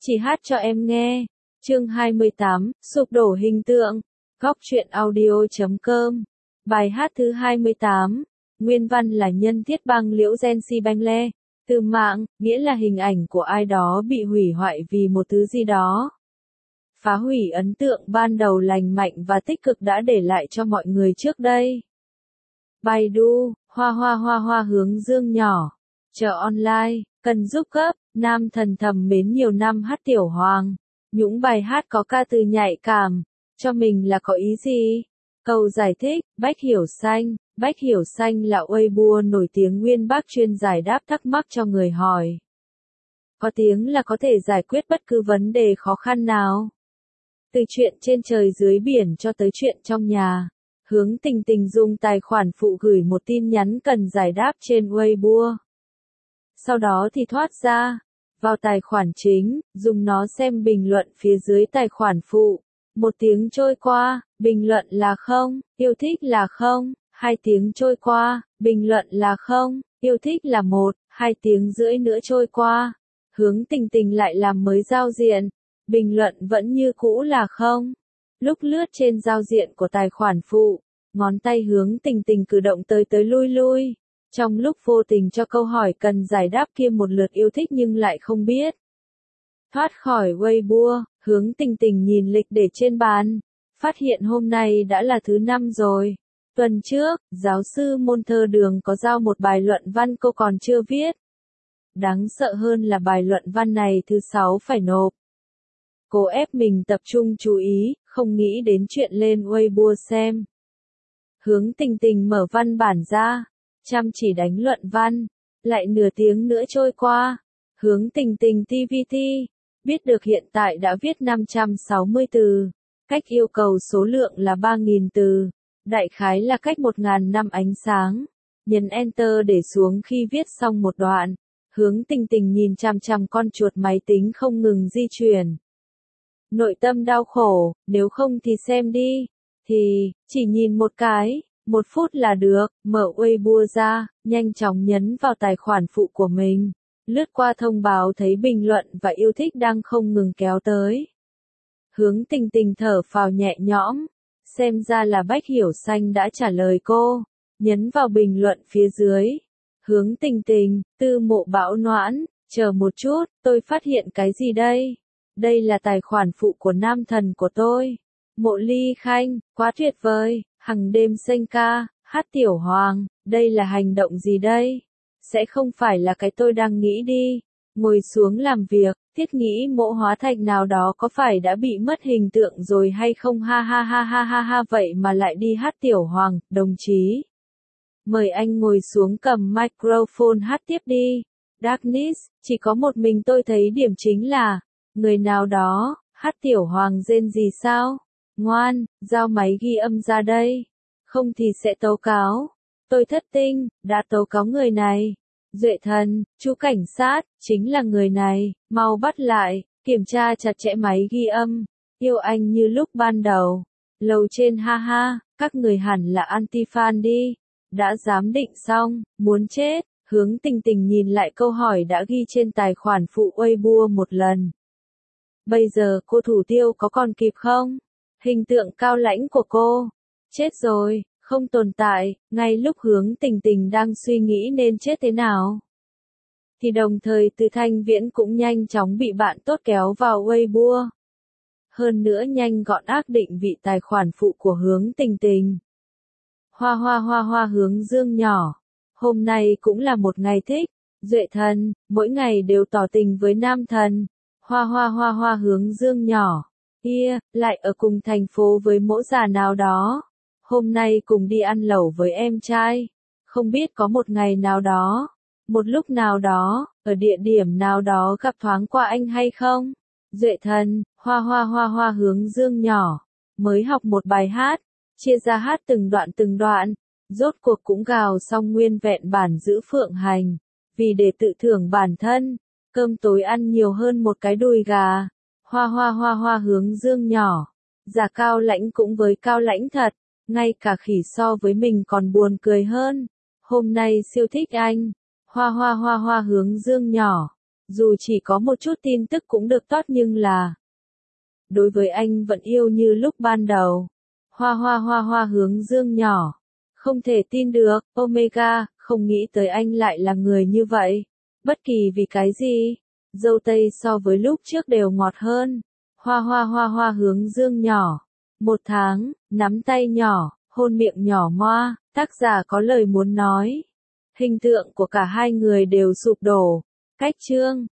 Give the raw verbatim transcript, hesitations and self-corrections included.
Chỉ hát cho em nghe. Chương hai mươi tám, sụp đổ hình tượng. Góc truyện audio chấm com. Bài hát thứ hai mươi tám. Nguyên văn là nhân thiết băng liễu gen si banh le. Từ mạng, nghĩa là hình ảnh của ai đó bị hủy hoại vì một thứ gì đó. Phá hủy ấn tượng ban đầu lành mạnh và tích cực đã để lại cho mọi người trước đây. Baidu, hoa hoa hoa hoa hướng dương nhỏ. Chợ online, cần giúp cấp, nam thần thầm mến nhiều năm hát tiểu hoàng. Những bài hát có ca từ nhạy cảm, cho mình là có ý gì? Câu giải thích, Bách Hiểu Xanh. Bách Hiểu Xanh là Weibo nổi tiếng nguyên Bắc chuyên giải đáp thắc mắc cho người hỏi. Có tiếng là có thể giải quyết bất cứ vấn đề khó khăn nào. Từ chuyện trên trời dưới biển cho tới chuyện trong nhà. Hướng Tình Tình dùng tài khoản phụ gửi một tin nhắn cần giải đáp trên Weibo. Sau đó thì thoát ra, vào tài khoản chính, dùng nó xem bình luận phía dưới tài khoản phụ. Một tiếng trôi qua, bình luận là không, yêu thích là không, hai tiếng trôi qua, bình luận là không, yêu thích là một, hai tiếng rưỡi nữa trôi qua. Hướng Tình Tình lại làm mới giao diện, bình luận vẫn như cũ là không. Lúc lướt trên giao diện của tài khoản phụ, ngón tay Hướng Tình Tình cử động tới tới lui lui. Trong lúc vô tình cho câu hỏi cần giải đáp kia một lượt yêu thích nhưng lại không biết. Thoát khỏi Weibo, Hướng Tình Tình nhìn lịch để trên bàn. Phát hiện hôm nay đã là thứ năm rồi. Tuần trước, giáo sư môn thơ đường có giao một bài luận văn cô còn chưa viết. Đáng sợ hơn là bài luận văn này thứ sáu phải nộp. Cô ép mình tập trung chú ý, không nghĩ đến chuyện lên Weibo xem. Hướng Tình Tình mở văn bản ra. Chăm chỉ đánh luận văn, lại nửa tiếng nữa trôi qua. Hướng Tình Tình tê vê tê, biết được hiện tại đã viết năm trăm sáu mươi từ, cách yêu cầu số lượng là ba nghìn từ, đại khái là cách một nghìn năm ánh sáng. Nhấn Enter để xuống khi viết xong một đoạn. Hướng Tình Tình nhìn chằm chằm con chuột máy tính không ngừng di chuyển. Nội tâm đau khổ, nếu không thì xem đi, thì, chỉ nhìn một cái. Một phút là được, mở Weibo ra, nhanh chóng nhấn vào tài khoản phụ của mình. Lướt qua thông báo thấy bình luận và yêu thích đang không ngừng kéo tới. Hướng Tình Tình thở phào nhẹ nhõm. Xem ra là Bách Hiểu Xanh đã trả lời cô. Nhấn vào bình luận phía dưới. Hướng Tình Tình, Tư Mộ Bão Noãn, chờ một chút, tôi phát hiện cái gì đây? Đây là tài khoản phụ của nam thần của tôi. Mộ Ly Khanh, quá tuyệt vời. Hằng đêm xanh ca, hát tiểu hoàng, đây là hành động gì đây? Sẽ không phải là cái tôi đang nghĩ đi. Ngồi xuống làm việc, thiết nghĩ mộ hóa thạch nào đó có phải đã bị mất hình tượng rồi hay không ha ha ha ha ha ha vậy mà lại đi hát tiểu hoàng, đồng chí. Mời anh ngồi xuống cầm microphone hát tiếp đi. Darkness, chỉ có một mình tôi thấy điểm chính là, người nào đó, hát tiểu hoàng rên gì sao? Ngoan, giao máy ghi âm ra đây. Không thì sẽ tố cáo. Tôi thất tinh, đã tố cáo người này. Duệ Thần, chú cảnh sát, chính là người này, mau bắt lại, kiểm tra chặt chẽ máy ghi âm. Yêu anh như lúc ban đầu. Lầu trên ha ha, các người hẳn là anti-fan đi. Đã giám định xong, muốn chết. Hướng Tình Tình nhìn lại câu hỏi đã ghi trên tài khoản phụ Weibo một lần. Bây giờ cô thủ tiêu có còn kịp không? Hình tượng cao lãnh của cô. Chết rồi, không tồn tại, ngay lúc Hướng Tình Tình đang suy nghĩ nên chết thế nào. Thì đồng thời Từ Thanh Viễn cũng nhanh chóng bị bạn tốt kéo vào Weibo. Hơn nữa nhanh gọn ác định vị tài khoản phụ của Hướng Tình Tình. Hoa hoa hoa hoa hướng dương nhỏ. Hôm nay cũng là một ngày thích. Duệ Thần, mỗi ngày đều tỏ tình với nam thần. Hoa hoa hoa hoa hướng dương nhỏ. Kia, lại ở cùng thành phố với mỗ già nào đó. Hôm nay cùng đi ăn lẩu với em trai. Không biết có một ngày nào đó, một lúc nào đó, ở địa điểm nào đó gặp thoáng qua anh hay không? Duệ Thần, hoa hoa hoa hoa hướng dương nhỏ. Mới học một bài hát, chia ra hát từng đoạn từng đoạn. Rốt cuộc cũng gào xong nguyên vẹn bản giữ phượng hành. Vì để tự thưởng bản thân, cơm tối ăn nhiều hơn một cái đùi gà. Hoa hoa hoa hoa hướng dương nhỏ. Giả cao lãnh cũng với cao lãnh thật. Ngay cả khỉ so với mình còn buồn cười hơn. Hôm nay siêu thích anh. Hoa hoa hoa hoa hướng dương nhỏ. Dù chỉ có một chút tin tức cũng được tốt nhưng là đối với anh vẫn yêu như lúc ban đầu. Hoa hoa hoa hoa hướng dương nhỏ. Không thể tin được, Omega, không nghĩ tới anh lại là người như vậy. Bất kỳ vì cái gì, dâu tây so với lúc trước đều ngọt hơn. Hoa hoa hoa hoa hướng dương nhỏ. Một tháng, nắm tay nhỏ, hôn miệng nhỏ moa, tác giả có lời muốn nói. Hình tượng của cả hai người đều sụp đổ. Cách chương